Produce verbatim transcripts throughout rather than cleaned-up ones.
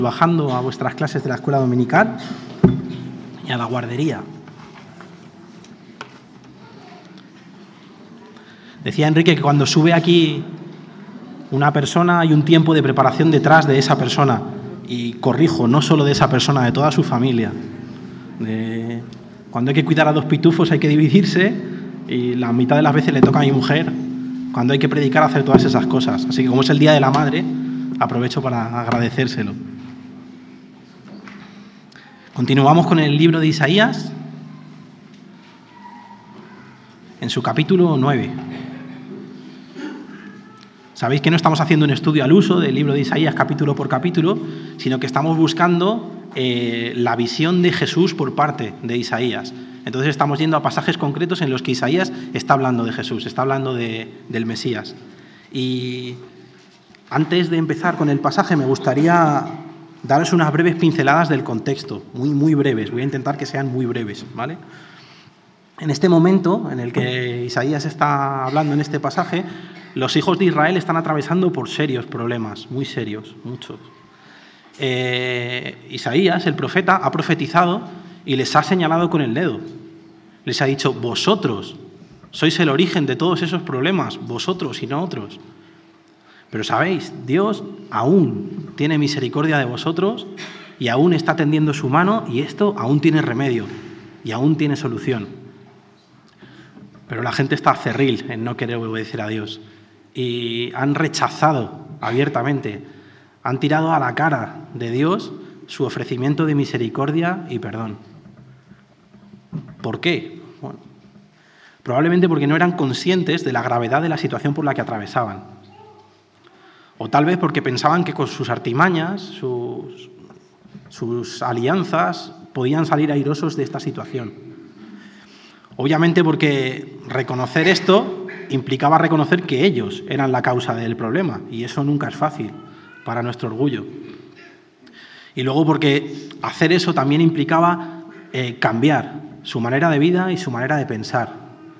bajando a vuestras clases de la escuela dominical y a la guardería. Decía Enrique que cuando sube aquí una persona hay un tiempo de preparación detrás de esa persona. Y corrijo, no solo de esa persona, de toda su familia. De... Cuando hay que cuidar a dos pitufos hay que dividirse y la mitad de las veces le toca a mi mujer. Cuando hay que predicar, hacer todas esas cosas. Así que como es el Día de la Madre, aprovecho para agradecérselo. Continuamos con el libro de Isaías, en su capítulo nueve. Sabéis que no estamos haciendo un estudio al uso del libro de Isaías capítulo por capítulo, sino que estamos buscando eh, la visión de Jesús por parte de Isaías. Entonces estamos yendo a pasajes concretos en los que Isaías está hablando de Jesús, está hablando de, del Mesías. Y antes de empezar con el pasaje me gustaría daros unas breves pinceladas del contexto, muy, muy breves. Voy a intentar que sean muy breves, ¿vale? En este momento en el que Isaías está hablando en este pasaje, los hijos de Israel están atravesando por serios problemas, muy serios, muchos. Eh, Isaías, el profeta, ha profetizado y les ha señalado con el dedo. Les ha dicho, vosotros sois el origen de todos esos problemas, vosotros y no otros. Pero sabéis, Dios aún tiene misericordia de vosotros y aún está tendiendo su mano y esto aún tiene remedio y aún tiene solución. Pero la gente está cerril en no querer obedecer a Dios y han rechazado abiertamente, han tirado a la cara de Dios su ofrecimiento de misericordia y perdón. ¿Por qué? Bueno, probablemente porque no eran conscientes de la gravedad de la situación por la que atravesaban. O tal vez porque pensaban que con sus artimañas, sus, sus alianzas, podían salir airosos de esta situación. Obviamente porque reconocer esto implicaba reconocer que ellos eran la causa del problema, y eso nunca es fácil para nuestro orgullo. Y luego porque hacer eso también implicaba eh, cambiar su manera de vida y su manera de pensar.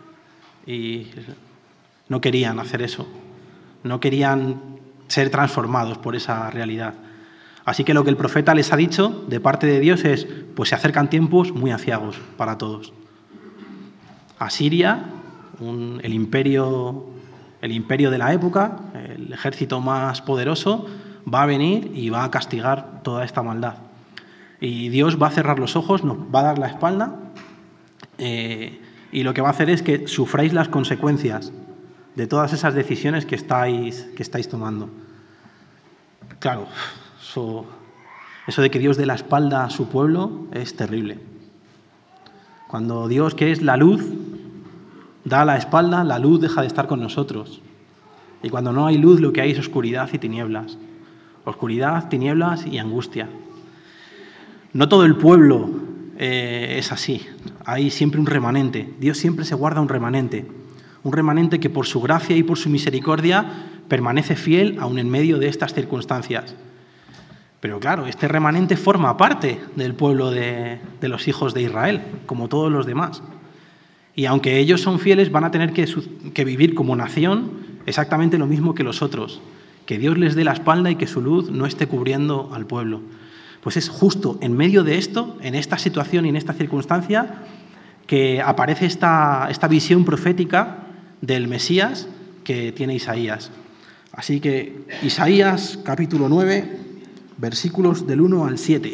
Y no querían hacer eso, no querían ser transformados por esa realidad. Así que lo que el profeta les ha dicho de parte de Dios es, pues se acercan tiempos muy aciagos para todos. Asiria, un, el, imperio, el imperio de la época, el ejército más poderoso, va a venir y va a castigar toda esta maldad. Y Dios va a cerrar los ojos, nos va a dar la espalda eh, y lo que va a hacer es que sufráis las consecuencias de todas esas decisiones que estáis, que estáis tomando. Claro, eso, eso de que Dios dé la espalda a su pueblo es terrible. Cuando Dios, que es la luz, da la espalda, la luz deja de estar con nosotros. Y cuando no hay luz, lo que hay es oscuridad y tinieblas. Oscuridad, tinieblas y angustia. No todo el pueblo eh, es así. Hay siempre un remanente. Dios siempre se guarda un remanente. Un remanente que por su gracia y por su misericordia permanece fiel aun en medio de estas circunstancias. Pero claro, este remanente forma parte del pueblo de, de los hijos de Israel, como todos los demás. Y aunque ellos son fieles, van a tener que, que vivir como nación exactamente lo mismo que los otros. Que Dios les dé la espalda y que su luz no esté cubriendo al pueblo. Pues es justo en medio de esto, en esta situación y en esta circunstancia, que aparece esta, esta visión profética del Mesías que tiene Isaías. Así que Isaías capítulo nueve, versículos del uno al siete.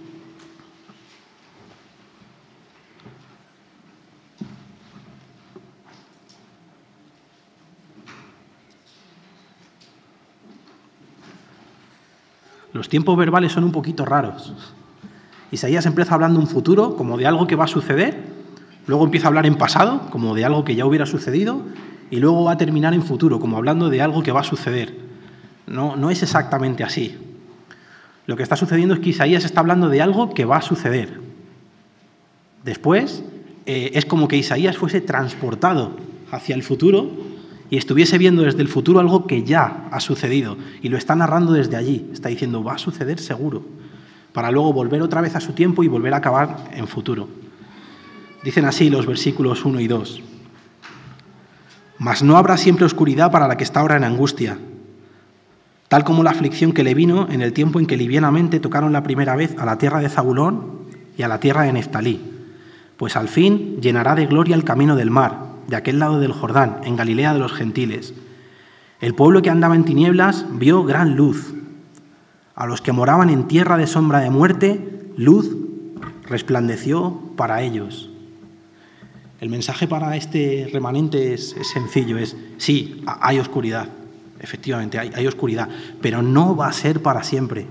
Los tiempos verbales son un poquito raros. Isaías empieza hablando un futuro, como de algo que va a suceder, luego empieza a hablar en pasado, como de algo que ya hubiera sucedido, y luego va a terminar en futuro, como hablando de algo que va a suceder. No, no es exactamente así. Lo que está sucediendo es que Isaías está hablando de algo que va a suceder. Después, eh, es como que Isaías fuese transportado hacia el futuro y estuviese viendo desde el futuro algo que ya ha sucedido, y lo está narrando desde allí. Está diciendo, va a suceder seguro, para luego volver otra vez a su tiempo y volver a acabar en futuro. Dicen así los versículos uno y dos. Mas no habrá siempre oscuridad para la que está ahora en angustia. tal como la aflicción que le vino en el tiempo en que livianamente tocaron la primera vez a la tierra de Zabulón y a la tierra de Neftalí. Pues al fin llenará de gloria el camino del mar, de aquel lado del Jordán, en Galilea de los gentiles. El pueblo que andaba en tinieblas vio gran luz. A los que moraban en tierra de sombra de muerte, luz resplandeció para ellos. El mensaje para este remanente es, es sencillo, es sí, hay oscuridad, efectivamente hay, hay oscuridad, pero no va a ser para siempre.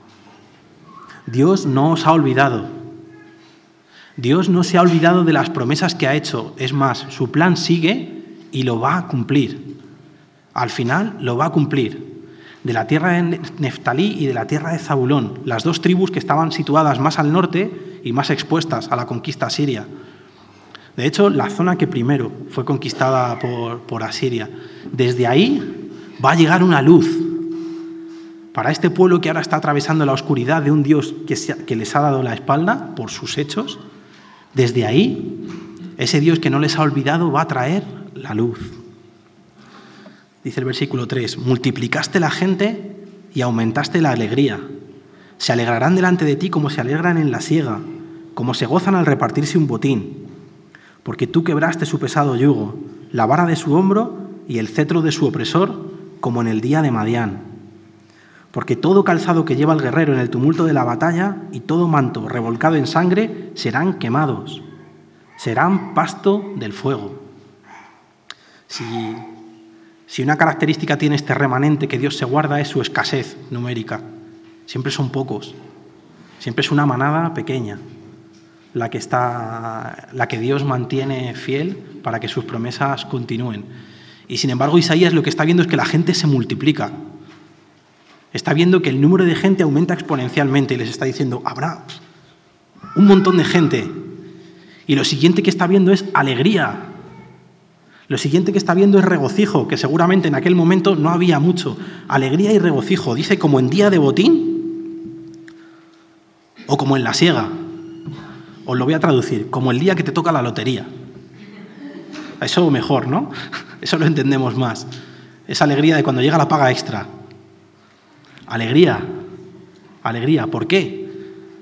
Dios no os ha olvidado. Dios no se ha olvidado de las promesas que ha hecho. Es más, su plan sigue y lo va a cumplir. Al final lo va a cumplir. De la tierra de Neftalí y de la tierra de Zabulón, las dos tribus que estaban situadas más al norte y más expuestas a la conquista asiria. De hecho, la zona que primero fue conquistada por, por Asiria. Desde ahí va a llegar una luz para este pueblo que ahora está atravesando la oscuridad de un Dios que, se, que les ha dado la espalda por sus hechos. Desde ahí, ese Dios que no les ha olvidado va a traer la luz. Dice el versículo tres, multiplicaste la gente y aumentaste la alegría. Se alegrarán delante de ti como se alegran en la siega, como se gozan al repartirse un botín. Porque tú quebraste su pesado yugo, la vara de su hombro y el cetro de su opresor, como en el día de Madián. Porque todo calzado que lleva el guerrero en el tumulto de la batalla y todo manto revolcado en sangre serán quemados, serán pasto del fuego. Si, si una característica tiene este remanente que Dios se guarda es su escasez numérica. Siempre son pocos, siempre es una manada pequeña la que, está, la que Dios mantiene fiel para que sus promesas continúen. Y sin embargo, Isaías lo que está viendo es que la gente se multiplica. Está viendo que el número de gente aumenta exponencialmente y les está diciendo, habrá un montón de gente. Y lo siguiente que está viendo es alegría. Lo siguiente que está viendo es regocijo, que seguramente en aquel momento no había mucho. Alegría y regocijo. Dice como en día de botín o como en la siega. Os lo voy a traducir, como el día que te toca la lotería. Eso mejor, ¿no? Eso lo entendemos más. Esa alegría de cuando llega la paga extra. Alegría, alegría. ¿Por qué?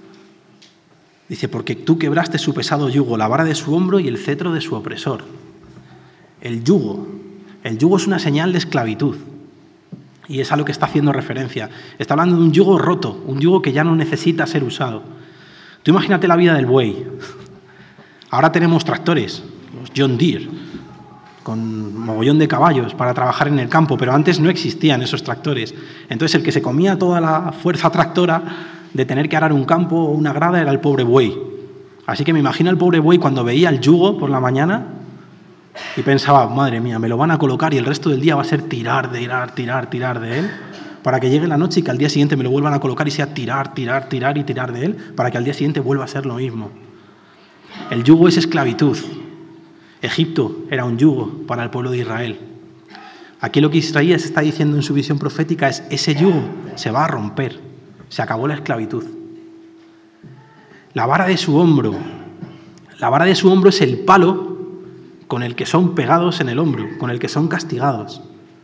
Dice, porque tú quebraste su pesado yugo, la vara de su hombro y el cetro de su opresor. El yugo. El yugo es una señal de esclavitud. Y es a lo que está haciendo referencia. Está hablando de un yugo roto, un yugo que ya no necesita ser usado. Tú imagínate la vida del buey. Ahora tenemos tractores, los John Deere, con mogollón de caballos para trabajar en el campo, pero antes no existían esos tractores. Entonces el que se comía toda la fuerza tractora de tener que arar un campo o una grada era el pobre buey. Así que me imagino al pobre buey cuando veía el yugo por la mañana y pensaba, madre mía, me lo van a colocar y el resto del día va a ser tirar, tirar, tirar, tirar de él, para que llegue la noche y que al día siguiente me lo vuelvan a colocar y sea tirar, tirar, tirar y tirar de él, para que al día siguiente vuelva a ser lo mismo. El yugo es esclavitud. Egipto era un yugo para el pueblo de Israel. Aquí lo que Isaías está diciendo en su visión profética es, ese yugo se va a romper, se acabó la esclavitud. La vara de su hombro, la vara de su hombro es el palo con el que son pegados en el hombro, con el que son castigados.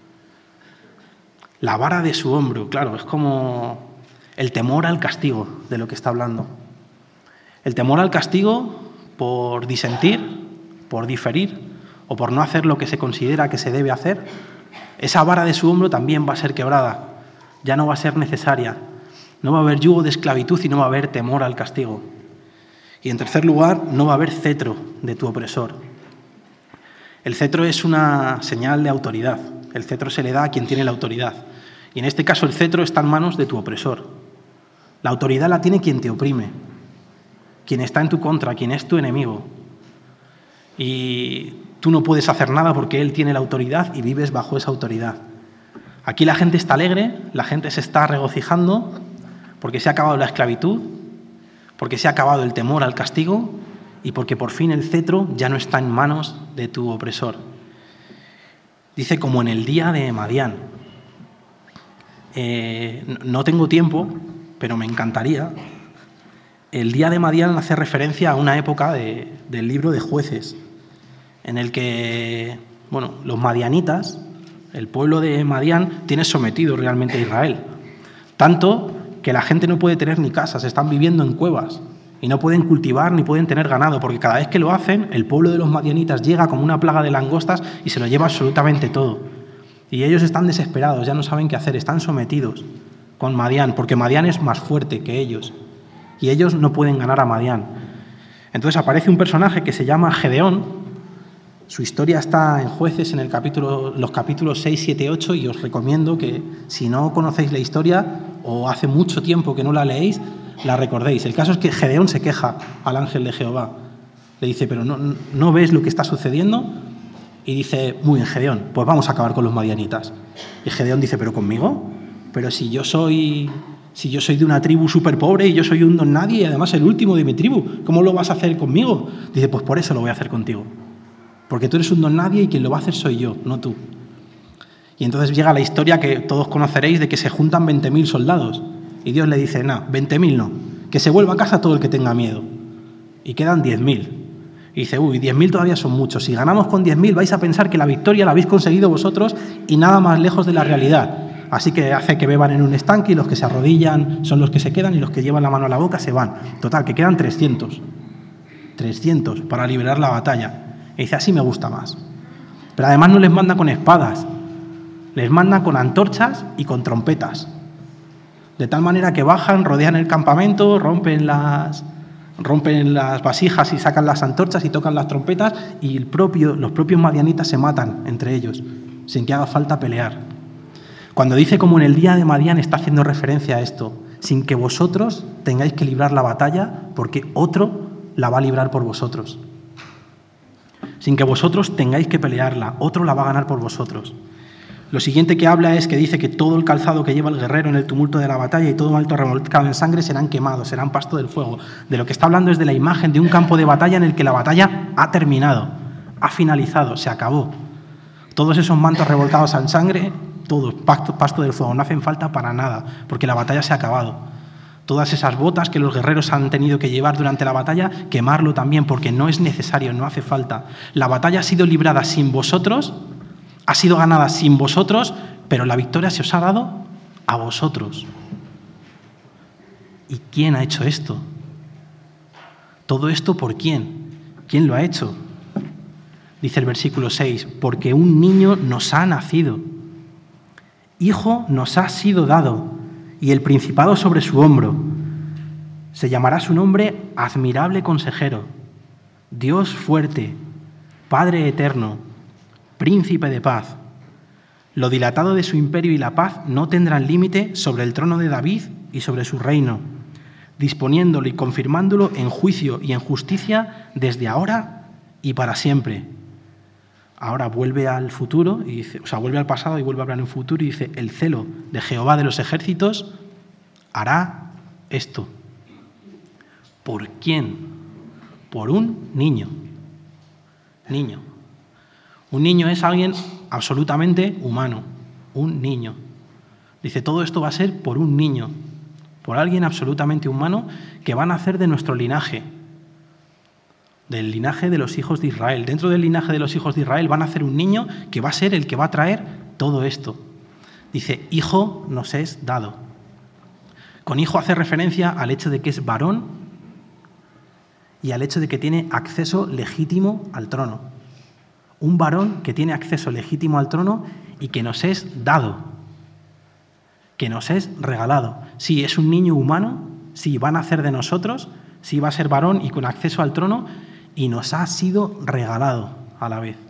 La vara de su hombro, claro, es como el temor al castigo de lo que está hablando. El temor al castigo por disentir, por diferir o por no hacer lo que se considera que se debe hacer. Esa vara de su hombro también va a ser quebrada, ya no va a ser necesaria. No va a haber yugo de esclavitud y no va a haber temor al castigo. Y en tercer lugar, no va a haber cetro de tu opresor. El cetro es una señal de autoridad. El cetro se le da a quien tiene la autoridad. Y en este caso el cetro está en manos de tu opresor. La autoridad la tiene quien te oprime, quien está en tu contra, quien es tu enemigo. Y tú no puedes hacer nada porque él tiene la autoridad y vives bajo esa autoridad. Aquí la gente está alegre, la gente se está regocijando porque se ha acabado la esclavitud, porque se ha acabado el temor al castigo y porque por fin el cetro ya no está en manos de tu opresor. Dice como en el día de Madián. Eh, no tengo tiempo, pero me encantaría. El día de Madián hace referencia a una época de, del libro de Jueces, en el que bueno, los madianitas El pueblo de Madián tiene sometido realmente a Israel. Tanto que la gente no puede tener ni casas, están viviendo en cuevas y no pueden cultivar ni pueden tener ganado, porque cada vez que lo hacen, el pueblo de los madianitas llega como una plaga de langostas y se lo lleva absolutamente todo. Y ellos están desesperados, ya no saben qué hacer, están sometidos con Madián, porque Madián es más fuerte que ellos y ellos no pueden ganar a Madián. Entonces aparece un personaje que se llama Gedeón. Su historia está en Jueces, en el capítulo, los capítulos seis, siete, ocho, y os recomiendo que si no conocéis la historia o hace mucho tiempo que no la leéis, la recordéis. El caso es que Gedeón se queja al ángel de Jehová. Le dice, pero no, ¿no ves lo que está sucediendo? Y dice, muy bien, Gedeón, pues vamos a acabar con los madianitas. Y Gedeón dice, ¿pero conmigo? Pero si yo soy, si yo soy de una tribu súper pobre y yo soy un don nadie y además el último de mi tribu, ¿cómo lo vas a hacer conmigo? Dice, pues por eso lo voy a hacer contigo. Porque tú eres un don nadie y quien lo va a hacer soy yo, no tú. Y entonces llega la historia que todos conoceréis de que se juntan veinte mil soldados. Y Dios le dice, no, veinte mil no, que se vuelva a casa todo el que tenga miedo. Y quedan diez mil. Y dice, uy, diez mil todavía son muchos. Si ganamos con diez mil vais a pensar que la victoria la habéis conseguido vosotros y nada más lejos de la realidad. Así que hace que beban en un estanque y los que se arrodillan son los que se quedan y los que llevan la mano a la boca se van. Total, que quedan trescientos. trescientos para liberar la batalla. Y dice, así me gusta más. Pero además no les manda con espadas, les manda con antorchas y con trompetas. De tal manera que bajan, rodean el campamento, rompen las, rompen las vasijas y sacan las antorchas y tocan las trompetas y el propio, los propios madianitas se matan entre ellos, sin que haga falta pelear. Cuando dice como en el día de Madián está haciendo referencia a esto, sin que vosotros tengáis que librar la batalla porque otro la va a librar por vosotros. Sin que vosotros tengáis que pelearla, otro la va a ganar por vosotros. Lo siguiente que habla es que dice que todo el calzado que lleva el guerrero en el tumulto de la batalla y todo manto revolcado en sangre serán quemados, serán pasto del fuego. De lo que está hablando es de la imagen de un campo de batalla en el que la batalla ha terminado, ha finalizado, se acabó. Todos esos mantos revolcados en sangre, todos, pasto, pasto del fuego, no hacen falta para nada, porque la batalla se ha acabado. Todas esas botas que los guerreros han tenido que llevar durante la batalla, quemarlo también, porque no es necesario, no hace falta. La batalla ha sido librada sin vosotros, ha sido ganada sin vosotros, pero la victoria se os ha dado a vosotros. ¿Y quién ha hecho esto? ¿Todo esto por quién? ¿Quién lo ha hecho? Dice el versículo seis, porque un niño nos ha nacido, hijo nos ha sido dado, y el principado sobre su hombro. Se llamará su nombre Admirable Consejero, Dios fuerte, Padre eterno, Príncipe de paz. Lo dilatado de su imperio y la paz no tendrán límite sobre el trono de David y sobre su reino, disponiéndolo y confirmándolo en juicio y en justicia desde ahora y para siempre. Ahora vuelve al futuro, y dice, o sea, vuelve al pasado y vuelve a hablar en futuro y dice, el celo de Jehová de los ejércitos hará esto. ¿Por quién? Por un niño. Niño. Un niño es alguien absolutamente humano, un niño. Dice, todo esto va a ser por un niño, por alguien absolutamente humano que va a nacer de nuestro linaje, del linaje de los hijos de Israel. Dentro del linaje de los hijos de Israel va a nacer un niño que va a ser el que va a traer todo esto. Dice, hijo nos es dado. Con hijo hace referencia al hecho de que es varón y al hecho de que tiene acceso legítimo al trono. Un varón que tiene acceso legítimo al trono y que nos es dado, que nos es regalado. Sí, es un niño humano, sí, va a nacer de nosotros, sí, va a ser varón y con acceso al trono, y nos ha sido regalado a la vez.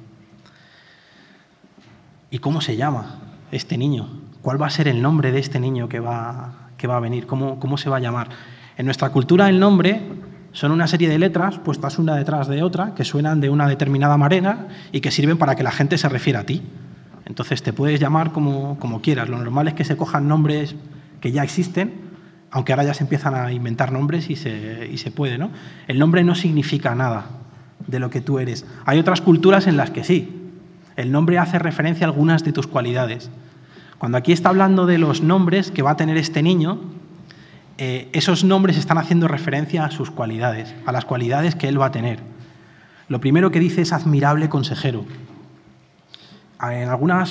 ¿Y cómo se llama este niño? ¿Cuál va a ser el nombre de este niño que va, que va a venir? ¿Cómo, cómo se va a llamar? En nuestra cultura el nombre son una serie de letras puestas una detrás de otra que suenan de una determinada manera y que sirven para que la gente se refiera a ti. Entonces te puedes llamar como, como quieras. Lo normal es que se cojan nombres que ya existen, aunque ahora ya se empiezan a inventar nombres y se, y se puede, ¿no? El nombre no significa nada de lo que tú eres. Hay otras culturas en las que sí. El nombre hace referencia a algunas de tus cualidades. Cuando aquí está hablando de los nombres que va a tener este niño, eh, esos nombres están haciendo referencia a sus cualidades, a las cualidades que él va a tener. Lo primero que dice es admirable consejero. En algunas,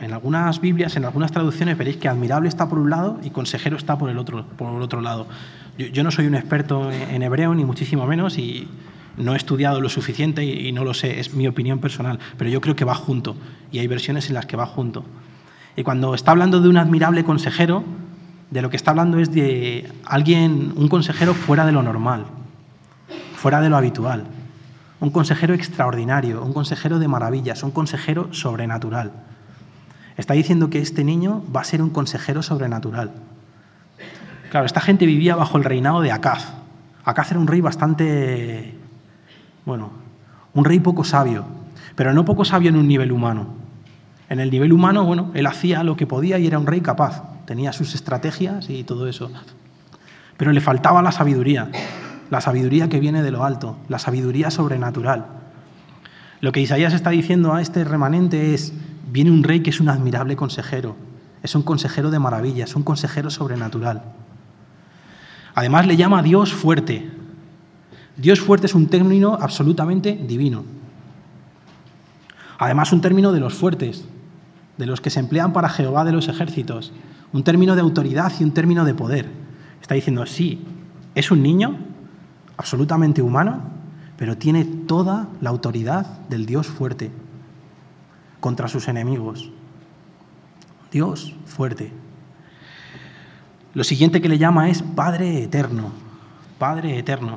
En algunas Biblias, en algunas traducciones, veréis que admirable está por un lado y consejero está por el otro, por el otro lado. Yo, yo no soy un experto en hebreo, ni muchísimo menos, y no he estudiado lo suficiente y, y no lo sé, es mi opinión personal, pero yo creo que va junto, y hay versiones en las que va junto. Y cuando está hablando de un admirable consejero, de lo que está hablando es de alguien, un consejero fuera de lo normal, fuera de lo habitual, un consejero extraordinario, un consejero de maravillas, un consejero sobrenatural. Está diciendo que este niño va a ser un consejero sobrenatural. Claro, esta gente vivía bajo el reinado de Acaz. Acaz era un rey bastante, bueno, un rey poco sabio, pero no poco sabio en un nivel humano. En el nivel humano, bueno, él hacía lo que podía y era un rey capaz. Tenía sus estrategias y todo eso. Pero le faltaba la sabiduría, la sabiduría que viene de lo alto, la sabiduría sobrenatural. Lo que Isaías está diciendo a este remanente es: viene un rey que es un admirable consejero, es un consejero de maravillas, un consejero sobrenatural. Además le llama Dios fuerte. Dios fuerte es un término absolutamente divino. Además un término de los fuertes, de los que se emplean para Jehová de los ejércitos, un término de autoridad y un término de poder. Está diciendo, sí, es un niño absolutamente humano, pero tiene toda la autoridad del Dios fuerte contra sus enemigos. Dios fuerte. Lo siguiente que le llama es Padre eterno. Padre eterno.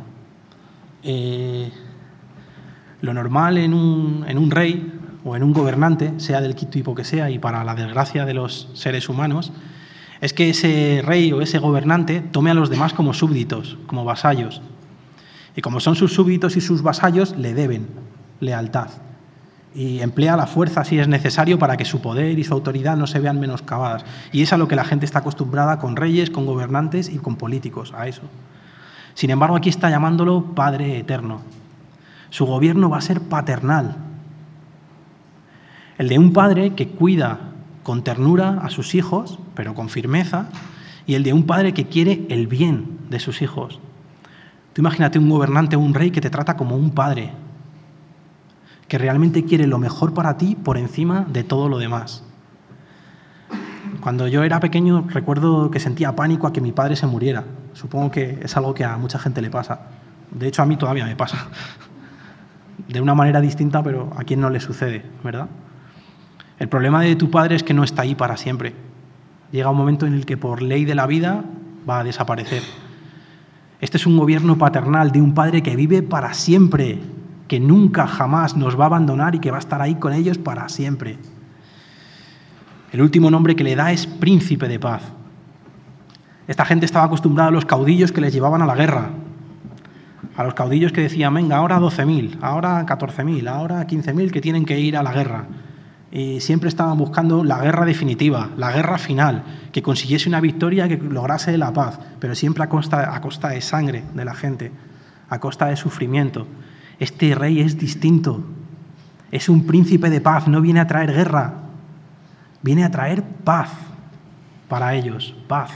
Eh, lo normal en un, en un rey o en un gobernante, sea del tipo que sea, y para la desgracia de los seres humanos, es que ese rey o ese gobernante tome a los demás como súbditos, como vasallos. Y como son sus súbditos y sus vasallos, le deben lealtad. Y emplea la fuerza si es necesario para que su poder y su autoridad no se vean menoscabadas. Y es a lo que la gente está acostumbrada con reyes, con gobernantes y con políticos, a eso. Sin embargo, aquí está llamándolo Padre eterno. Su gobierno va a ser paternal. El de un padre que cuida con ternura a sus hijos, pero con firmeza, y el de un padre que quiere el bien de sus hijos. Tú imagínate un gobernante o un rey que te trata como un padre, que realmente quiere lo mejor para ti por encima de todo lo demás. Cuando yo era pequeño recuerdo que sentía pánico a que mi padre se muriera. Supongo que es algo que a mucha gente le pasa. De hecho, a mí todavía me pasa. De una manera distinta, pero a quien no le sucede, ¿verdad? El problema de tu padre es que no está ahí para siempre. Llega un momento en el que por ley de la vida va a desaparecer. Este es un gobierno paternal de un padre que vive para siempre, que nunca jamás nos va a abandonar y que va a estar ahí con ellos para siempre. El último nombre que le da es Príncipe de Paz. Esta gente estaba acostumbrada a los caudillos que les llevaban a la guerra, a los caudillos que decían, venga, ahora doce mil, ahora catorce mil, ahora quince mil que tienen que ir a la guerra. Y siempre estaban buscando la guerra definitiva, la guerra final, que consiguiese una victoria que lograse la paz, pero siempre a costa, a costa de sangre de la gente, a costa de sufrimiento. Este rey es distinto, es un príncipe de paz, no viene a traer guerra, viene a traer paz para ellos, paz.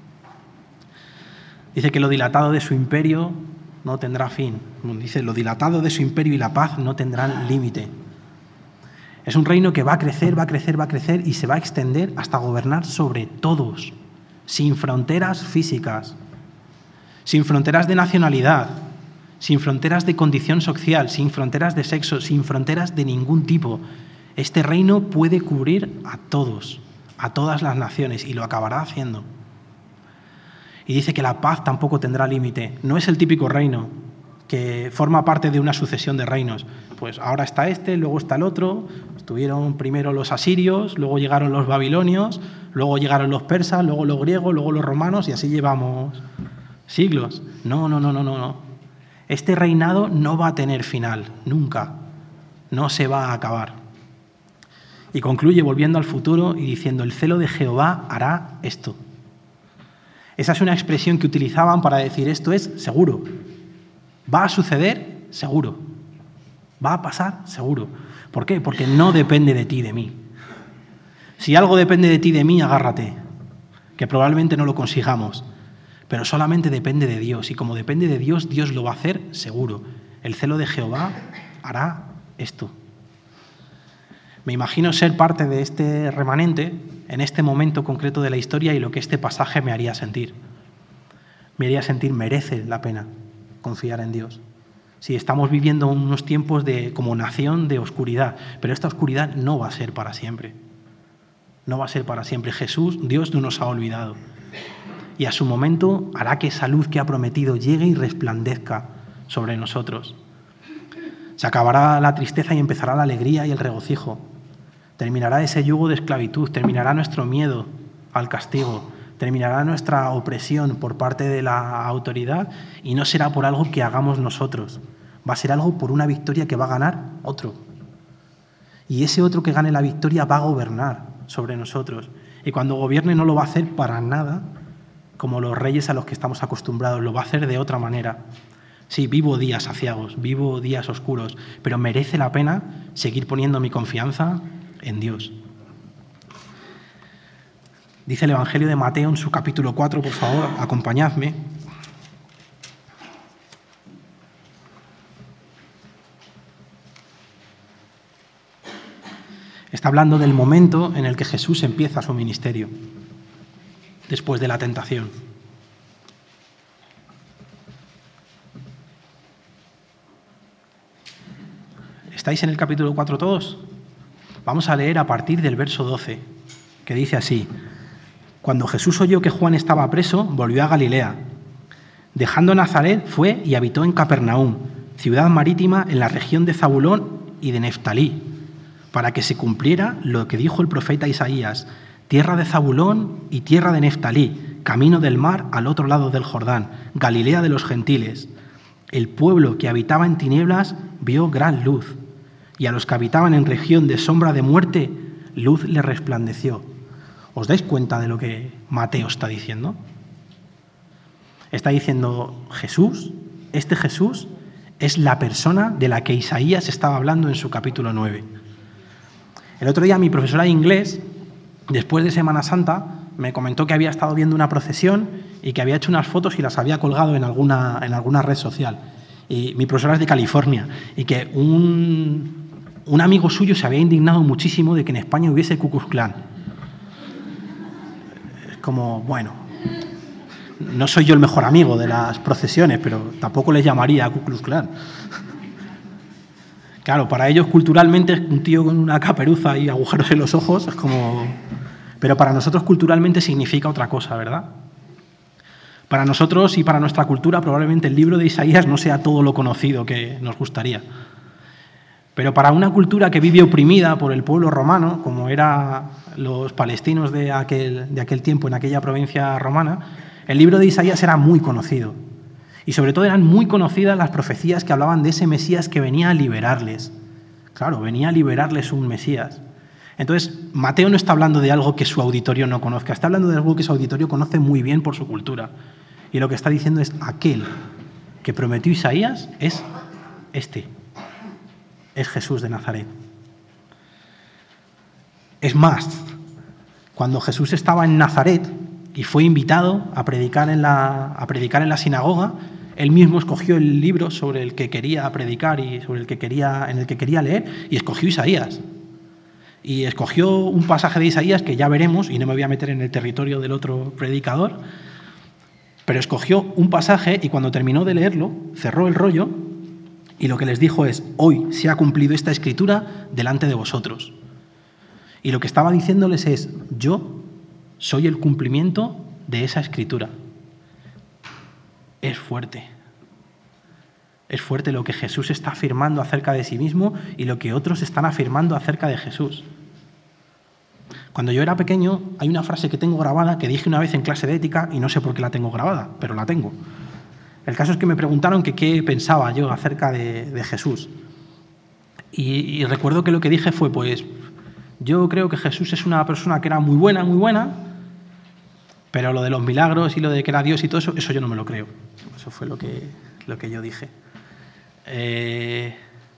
Dice que lo dilatado de su imperio no tendrá fin. Dice, lo dilatado de su imperio y la paz no tendrán límite. Es un reino que va a crecer, va a crecer, va a crecer y se va a extender hasta gobernar sobre todos, sin fronteras físicas, sin fronteras de nacionalidad, sin fronteras de condición social, sin fronteras de sexo, sin fronteras de ningún tipo. Este reino puede cubrir a todos, a todas las naciones, y lo acabará haciendo. Y dice que la paz tampoco tendrá límite. No es el típico reino que forma parte de una sucesión de reinos. Pues ahora está este, luego está el otro. Estuvieron primero los asirios, luego llegaron los babilonios, luego llegaron los persas, luego los griegos, luego los romanos, y así llevamos siglos. No, no, no, no, no, no. Este reinado no va a tener final, nunca. No se va a acabar. Y concluye volviendo al futuro y diciendo, el celo de Jehová hará esto. Esa es una expresión que utilizaban para decir esto es seguro. Va a suceder seguro. Va a pasar seguro. ¿Por qué? Porque no depende de ti, de mí. Si algo depende de ti, de mí, agárrate, que probablemente no lo consigamos. Pero solamente depende de Dios. Y como depende de Dios, Dios lo va a hacer seguro. El celo de Jehová hará esto. Me imagino ser parte de este remanente en este momento concreto de la historia y lo que este pasaje me haría sentir. Me haría sentir, merece la pena confiar en Dios. Sí, estamos viviendo unos tiempos de, como nación de oscuridad, pero esta oscuridad no va a ser para siempre. No va a ser para siempre. Jesús, Dios no nos ha olvidado. Y a su momento hará que esa luz que ha prometido llegue y resplandezca sobre nosotros. Se acabará la tristeza y empezará la alegría y el regocijo. Terminará ese yugo de esclavitud, terminará nuestro miedo al castigo, terminará nuestra opresión por parte de la autoridad y no será por algo que hagamos nosotros. Va a ser algo por una victoria que va a ganar otro. Y ese otro que gane la victoria va a gobernar sobre nosotros. Y cuando gobierne no lo va a hacer para nada como los reyes a los que estamos acostumbrados, lo va a hacer de otra manera. Sí, vivo días aciagos, vivo días oscuros, pero merece la pena seguir poniendo mi confianza en Dios. Dice el Evangelio de Mateo en su capítulo cuatro, por favor, acompañadme. Está hablando del momento en el que Jesús empieza su ministerio, después de la tentación. ¿Estáis en el capítulo cuatro todos? Vamos a leer a partir del verso doce, que dice así: Cuando Jesús oyó que Juan estaba preso, volvió a Galilea. Dejando Nazaret, fue y habitó en Capernaum, ciudad marítima en la región de Zabulón y de Neftalí, para que se cumpliera lo que dijo el profeta Isaías: tierra de Zabulón y tierra de Neftalí, camino del mar al otro lado del Jordán, Galilea de los gentiles. El pueblo que habitaba en tinieblas vio gran luz, y a los que habitaban en región de sombra de muerte, luz le resplandeció. ¿Os dais cuenta de lo que Mateo está diciendo? Está diciendo Jesús, este Jesús es la persona de la que Isaías estaba hablando en su capítulo nueve. El otro día mi profesora de inglés, después de Semana Santa, me comentó que había estado viendo una procesión y que había hecho unas fotos y las había colgado en alguna, en alguna red social. Y mi profesora es de California y que un, un amigo suyo se había indignado muchísimo de que en España hubiese Ku Klux Klan. Es como, bueno, no soy yo el mejor amigo de las procesiones, pero tampoco les llamaría a Ku Klux Klan. Claro, para ellos culturalmente un tío con una caperuza y agujeros en los ojos es como... Pero para nosotros culturalmente significa otra cosa, ¿verdad? Para nosotros y para nuestra cultura probablemente el libro de Isaías no sea todo lo conocido que nos gustaría. Pero para una cultura que vive oprimida por el pueblo romano, como eran los palestinos de aquel, de aquel tiempo en aquella provincia romana, el libro de Isaías era muy conocido. Y sobre todo eran muy conocidas las profecías que hablaban de ese Mesías que venía a liberarles. Claro, venía a liberarles un Mesías. Entonces, Mateo no está hablando de algo que su auditorio no conozca, está hablando de algo que su auditorio conoce muy bien por su cultura. Y lo que está diciendo es: aquel que prometió Isaías es este, es Jesús de Nazaret. Es más, cuando Jesús estaba en Nazaret y fue invitado a predicar en la, a predicar en la sinagoga, él mismo escogió el libro sobre el que quería predicar y sobre el que quería, en el que quería leer, y escogió Isaías. Y escogió un pasaje de Isaías que ya veremos, y no me voy a meter en el territorio del otro predicador, pero escogió un pasaje y cuando terminó de leerlo, cerró el rollo y lo que les dijo es: hoy se ha cumplido esta escritura delante de vosotros. Y lo que estaba diciéndoles es: yo soy el cumplimiento de esa escritura. Es fuerte. Es fuerte lo que Jesús está afirmando acerca de sí mismo y lo que otros están afirmando acerca de Jesús. Cuando yo era pequeño, hay una frase que tengo grabada que dije una vez en clase de ética y no sé por qué la tengo grabada, pero la tengo. El caso es que me preguntaron que qué pensaba yo acerca de, de Jesús. Y, y recuerdo que lo que dije fue, pues, yo creo que Jesús es una persona que era muy buena, muy buena, pero lo de los milagros y lo de que era Dios y todo eso, eso yo no me lo creo. Eso fue lo que, lo que yo dije. Eh,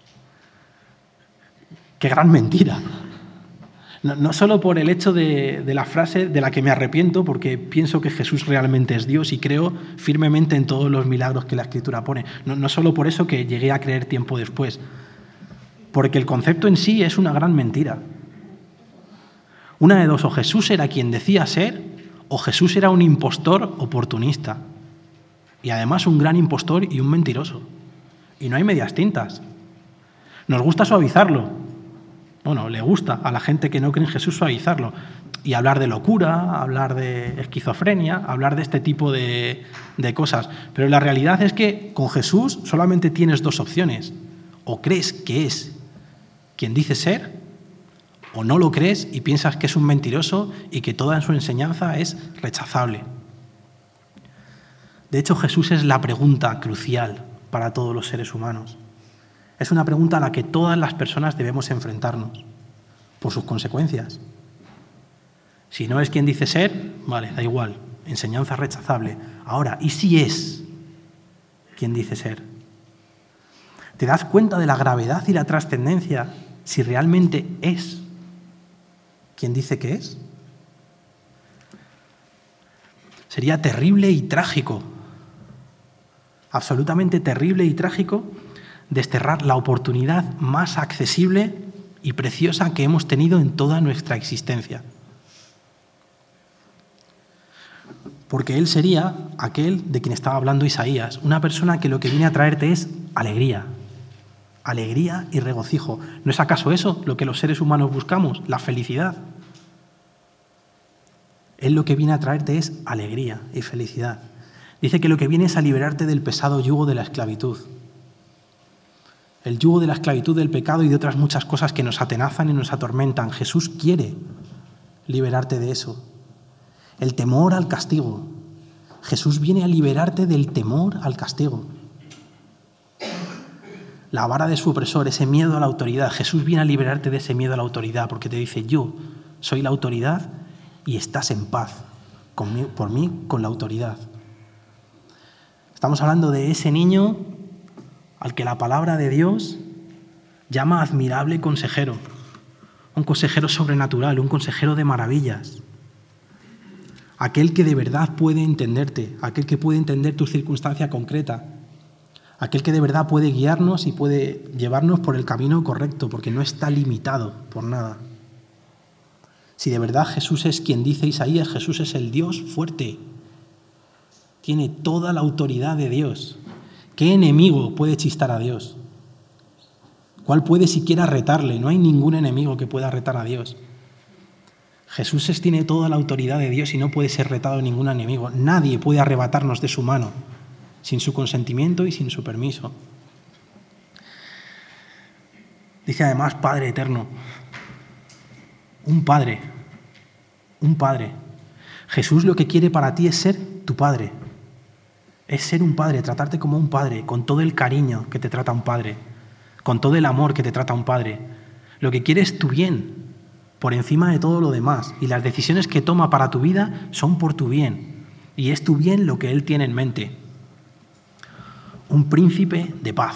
¡Qué gran mentira! No, no solo por el hecho de, de la frase de la que me arrepiento, porque pienso que Jesús realmente es Dios y creo firmemente en todos los milagros que la Escritura pone. No, no solo por eso que llegué a creer tiempo después, porque el concepto en sí es una gran mentira. Una de dos, o Jesús era quien decía ser, o Jesús era un impostor oportunista. Y además un gran impostor y un mentiroso. Y no hay medias tintas. Nos gusta suavizarlo. Bueno, le gusta a la gente que no cree en Jesús suavizarlo. Y hablar de locura, hablar de esquizofrenia, hablar de este tipo de, de cosas. Pero la realidad es que con Jesús solamente tienes dos opciones. O crees que es quien dice ser, o no lo crees y piensas que es un mentiroso y que toda su enseñanza es rechazable. De hecho, Jesús es la pregunta crucial para todos los seres humanos. Es una pregunta a la que todas las personas debemos enfrentarnos, por sus consecuencias. Si no es quien dice ser, vale, da igual, enseñanza rechazable. Ahora, ¿y si es quien dice ser? ¿Te das cuenta de la gravedad y la trascendencia si realmente es quien dice que es? Sería terrible y trágico, absolutamente terrible y trágico, desterrar la oportunidad más accesible y preciosa que hemos tenido en toda nuestra existencia. Porque Él sería aquel de quien estaba hablando Isaías, una persona que lo que viene a traerte es alegría, alegría y regocijo. ¿No es acaso eso lo que los seres humanos buscamos? La felicidad. Él lo que viene a traerte es alegría y felicidad. Dice que lo que viene es a liberarte del pesado yugo de la esclavitud. El yugo de la esclavitud, del pecado y de otras muchas cosas que nos atenazan y nos atormentan. Jesús quiere liberarte de eso. El temor al castigo. Jesús viene a liberarte del temor al castigo. La vara de su opresor, ese miedo a la autoridad. Jesús viene a liberarte de ese miedo a la autoridad porque te dice, yo soy la autoridad y estás en paz conmigo, por mí, con la autoridad. Estamos hablando de ese niño al que la palabra de Dios llama admirable consejero, un consejero sobrenatural, un consejero de maravillas, aquel que de verdad puede entenderte, aquel que puede entender tu circunstancia concreta, aquel que de verdad puede guiarnos y puede llevarnos por el camino correcto, porque no está limitado por nada. Si de verdad Jesús es quien dice Isaías, Jesús es el Dios fuerte, tiene toda la autoridad de Dios. ¿Qué enemigo puede chistar a Dios? ¿Cuál puede siquiera retarle? No hay ningún enemigo que pueda retar a Dios. Jesús tiene toda la autoridad de Dios y no puede ser retado ningún enemigo. Nadie puede arrebatarnos de su mano sin su consentimiento y sin su permiso. Dice además Padre eterno. Un Padre. Un Padre. Jesús lo que quiere para ti es ser tu Padre. Es ser un padre, tratarte como un padre, con todo el cariño que te trata un padre, con todo el amor que te trata un padre. Lo que quiere es tu bien, por encima de todo lo demás. Y las decisiones que toma para tu vida son por tu bien. Y es tu bien lo que Él tiene en mente. Un príncipe de paz.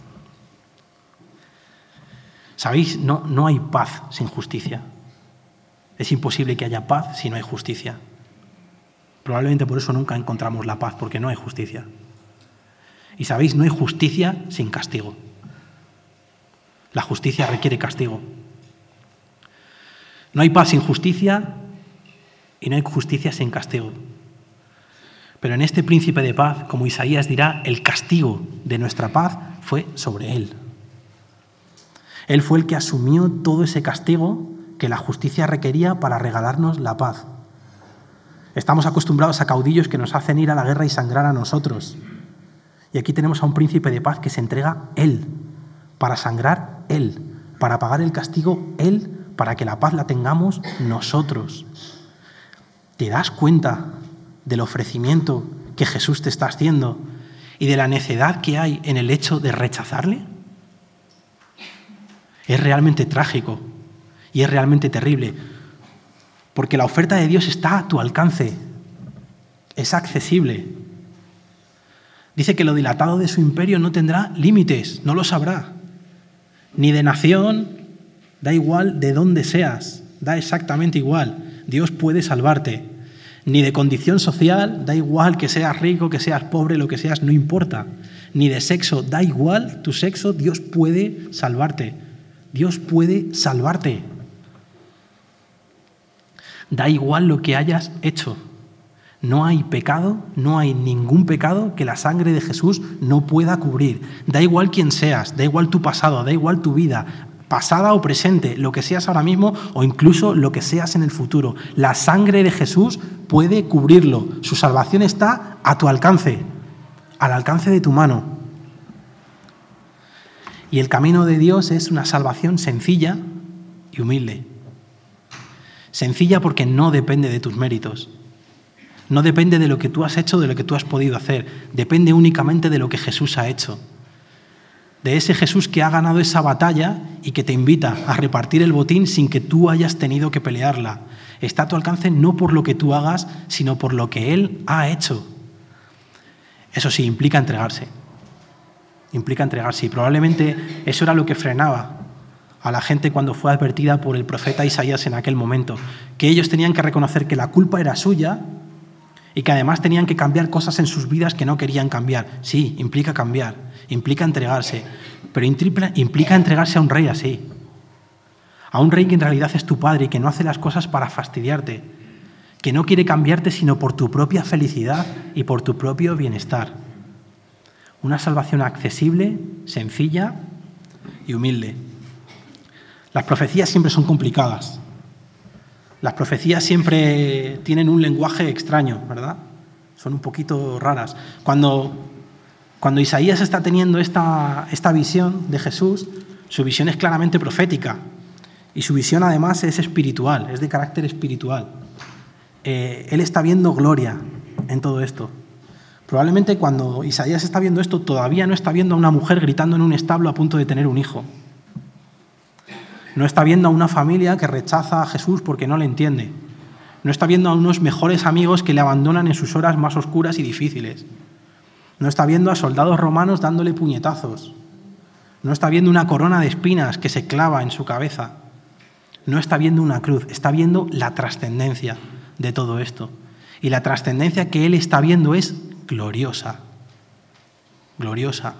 ¿Sabéis? No, no hay paz sin justicia. Es imposible que haya paz si no hay justicia. Probablemente por eso nunca encontramos la paz, porque no hay justicia. Y sabéis, no hay justicia sin castigo. La justicia requiere castigo. No hay paz sin justicia y no hay justicia sin castigo. Pero en este príncipe de paz, como Isaías dirá, el castigo de nuestra paz fue sobre él. Él fue el que asumió todo ese castigo que la justicia requería para regalarnos la paz. Estamos acostumbrados a caudillos que nos hacen ir a la guerra y sangrar a nosotros. Y aquí tenemos a un príncipe de paz que se entrega Él, para sangrar Él, para pagar el castigo Él, para que la paz la tengamos nosotros. ¿Te das cuenta del ofrecimiento que Jesús te está haciendo y de la necedad que hay en el hecho de rechazarle? Es realmente trágico y es realmente terrible. Porque la oferta de Dios está a tu alcance, es accesible. Dice que lo dilatado de su imperio no tendrá límites, no lo sabrá. Ni de nación, da igual de dónde seas, da exactamente igual. Dios puede salvarte. Ni de condición social, da igual que seas rico, que seas pobre, lo que seas, no importa. Ni de sexo, da igual tu sexo, Dios puede salvarte. Dios puede salvarte. Da igual lo que hayas hecho. No hay pecado, no hay ningún pecado que la sangre de Jesús no pueda cubrir. Da igual quién seas, da igual tu pasado, da igual tu vida, pasada o presente, lo que seas ahora mismo o incluso lo que seas en el futuro. La sangre de Jesús puede cubrirlo. Su salvación está a tu alcance, al alcance de tu mano. Y el camino de Dios es una salvación sencilla y humilde. Sencilla porque no depende de tus méritos. No depende de lo que tú has hecho, de lo que tú has podido hacer. Depende únicamente de lo que Jesús ha hecho. De ese Jesús que ha ganado esa batalla y que te invita a repartir el botín sin que tú hayas tenido que pelearla. Está a tu alcance no por lo que tú hagas, sino por lo que Él ha hecho. Eso sí, implica entregarse. Implica entregarse. Y probablemente eso era lo que frenaba a la gente cuando fue advertida por el profeta Isaías en aquel momento. Que ellos tenían que reconocer que la culpa era suya y que además tenían que cambiar cosas en sus vidas que no querían cambiar. Sí, implica cambiar, implica entregarse, pero implica, implica entregarse a un rey así. A un rey que en realidad es tu padre y que no hace las cosas para fastidiarte, que no quiere cambiarte sino por tu propia felicidad y por tu propio bienestar. Una salvación accesible, sencilla y humilde. Las profecías siempre son complicadas. Las profecías siempre tienen un lenguaje extraño, ¿verdad? Son un poquito raras. Cuando, cuando Isaías está teniendo esta, esta visión de Jesús, su visión es claramente profética y su visión además es espiritual, es de carácter espiritual. Eh, él está viendo gloria en todo esto. Probablemente cuando Isaías está viendo esto todavía no está viendo a una mujer gritando en un establo a punto de tener un hijo. No está viendo a una familia que rechaza a Jesús porque no le entiende. No está viendo a unos mejores amigos que le abandonan en sus horas más oscuras y difíciles. No está viendo a soldados romanos dándole puñetazos. No está viendo una corona de espinas que se clava en su cabeza. No está viendo una cruz, está viendo la trascendencia de todo esto. Y la trascendencia que él está viendo es gloriosa. Gloriosa.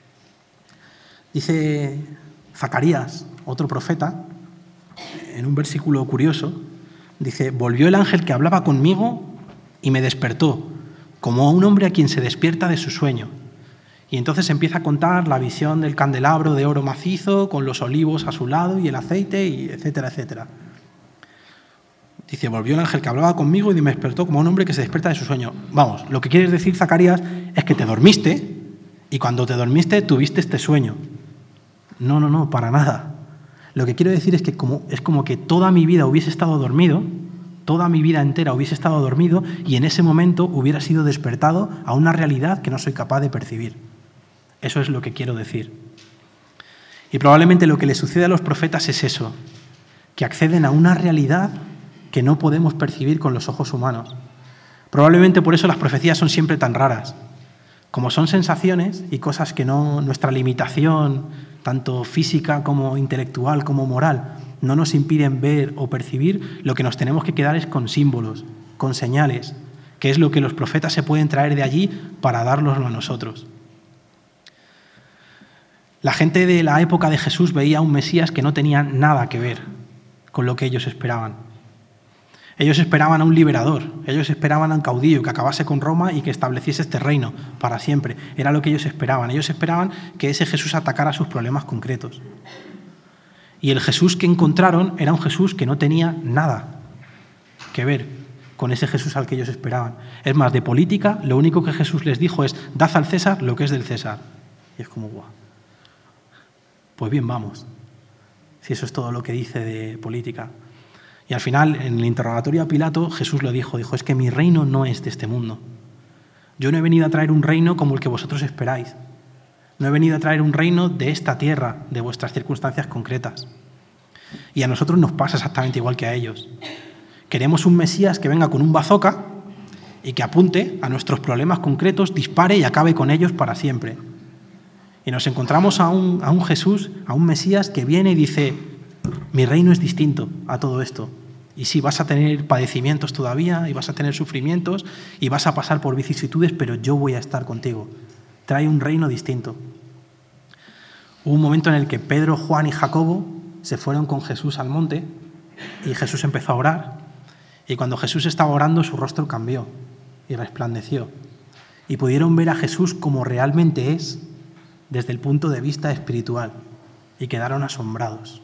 Dice Zacarías, otro profeta, en un versículo curioso, dice: volvió el ángel que hablaba conmigo y me despertó, como a un hombre a quien se despierta de su sueño. Y entonces empieza a contar la visión del candelabro de oro macizo, con los olivos a su lado y el aceite, y etcétera, etcétera. Dice: volvió el ángel que hablaba conmigo y me despertó como a un hombre que se despierta de su sueño. Vamos, lo que quieres decir, Zacarías, es que te dormiste y cuando te dormiste tuviste este sueño. No, no, no, para nada. Lo que quiero decir es que como, es como que toda mi vida hubiese estado dormido, toda mi vida entera hubiese estado dormido y en ese momento hubiera sido despertado a una realidad que no soy capaz de percibir. Eso es lo que quiero decir. Y probablemente lo que le sucede a los profetas es eso, que acceden a una realidad que no podemos percibir con los ojos humanos. Probablemente por eso las profecías son siempre tan raras. Como son sensaciones y cosas que no, nuestra limitación, tanto física como intelectual como moral, no nos impiden ver o percibir, lo que nos tenemos que quedar es con símbolos, con señales, que es lo que los profetas se pueden traer de allí para dárnoslo a nosotros. La gente de la época de Jesús veía a un Mesías que no tenía nada que ver con lo que ellos esperaban. Ellos esperaban a un liberador, ellos esperaban a un caudillo que acabase con Roma y que estableciese este reino para siempre. Era lo que ellos esperaban. Ellos esperaban que ese Jesús atacara sus problemas concretos. Y el Jesús que encontraron era un Jesús que no tenía nada que ver con ese Jesús al que ellos esperaban. Es más, de política, lo único que Jesús les dijo es: dad al César lo que es del César. Y es como, guau. Pues bien, vamos. Si eso es todo lo que dice de política. Y al final, en el interrogatorio a Pilato, Jesús lo dijo, dijo, es que mi reino no es de este mundo. Yo no he venido a traer un reino como el que vosotros esperáis. No he venido a traer un reino de esta tierra, de vuestras circunstancias concretas. Y a nosotros nos pasa exactamente igual que a ellos. Queremos un Mesías que venga con un bazooka y que apunte a nuestros problemas concretos, dispare y acabe con ellos para siempre. Y nos encontramos a un, a un Jesús, a un Mesías que viene y dice: mi reino es distinto a todo esto. Y sí, vas a tener padecimientos todavía, y vas a tener sufrimientos, y vas a pasar por vicisitudes, pero yo voy a estar contigo. Trae un reino distinto. Hubo un momento en el que Pedro, Juan y Jacobo se fueron con Jesús al monte, y Jesús empezó a orar. Y cuando Jesús estaba orando, su rostro cambió y resplandeció. Y pudieron ver a Jesús como realmente es desde el punto de vista espiritual y quedaron asombrados.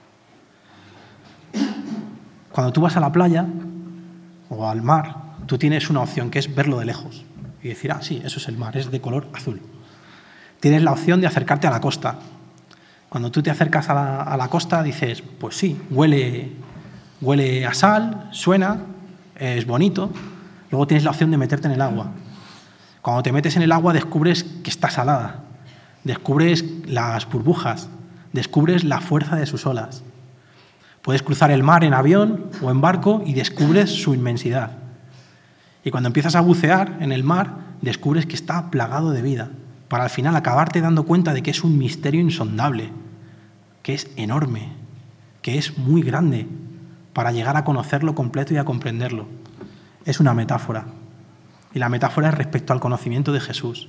Cuando tú vas a la playa o al mar, tú tienes una opción, que es verlo de lejos y decir, ah, sí, eso es el mar, es de color azul. Tienes la opción de acercarte a la costa. Cuando tú te acercas a la, a la costa, dices, pues sí, huele, huele a sal, suena, es bonito. Luego tienes la opción de meterte en el agua. Cuando te metes en el agua descubres que está salada, descubres las burbujas, descubres la fuerza de sus olas. Puedes cruzar el mar en avión o en barco y descubres su inmensidad. Y cuando empiezas a bucear en el mar, descubres que está plagado de vida, para al final acabarte dando cuenta de que es un misterio insondable, que es enorme, que es muy grande, para llegar a conocerlo completo y a comprenderlo. Es una metáfora. Y la metáfora es respecto al conocimiento de Jesús.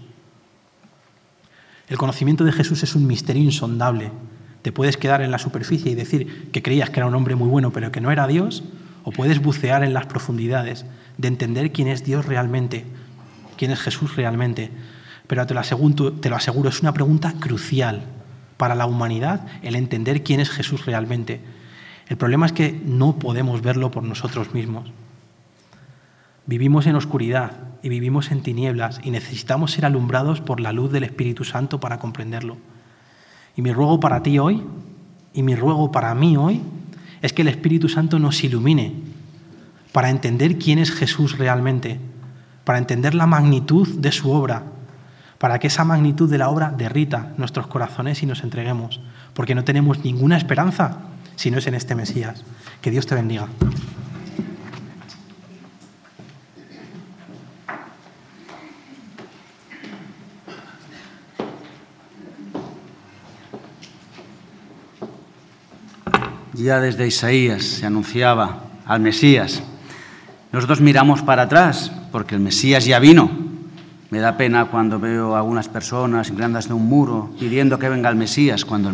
El conocimiento de Jesús es un misterio insondable. Te puedes quedar en la superficie y decir que creías que era un hombre muy bueno, pero que no era Dios, o puedes bucear en las profundidades de entender quién es Dios realmente, quién es Jesús realmente. Pero te lo aseguro, te lo aseguro, es una pregunta crucial para la humanidad el entender quién es Jesús realmente. El problema es que no podemos verlo por nosotros mismos. Vivimos en oscuridad y vivimos en tinieblas y necesitamos ser alumbrados por la luz del Espíritu Santo para comprenderlo. Y mi ruego para ti hoy, y mi ruego para mí hoy, es que el Espíritu Santo nos ilumine para entender quién es Jesús realmente, para entender la magnitud de su obra, para que esa magnitud de la obra derrita nuestros corazones y nos entreguemos, porque no tenemos ninguna esperanza si no es en este Mesías. Que Dios te bendiga. Ya desde Isaías se anunciaba al Mesías. Nosotros miramos para atrás porque el Mesías ya vino. Me da pena cuando veo a algunas personas inclinándose en un muro pidiendo que venga el Mesías cuando el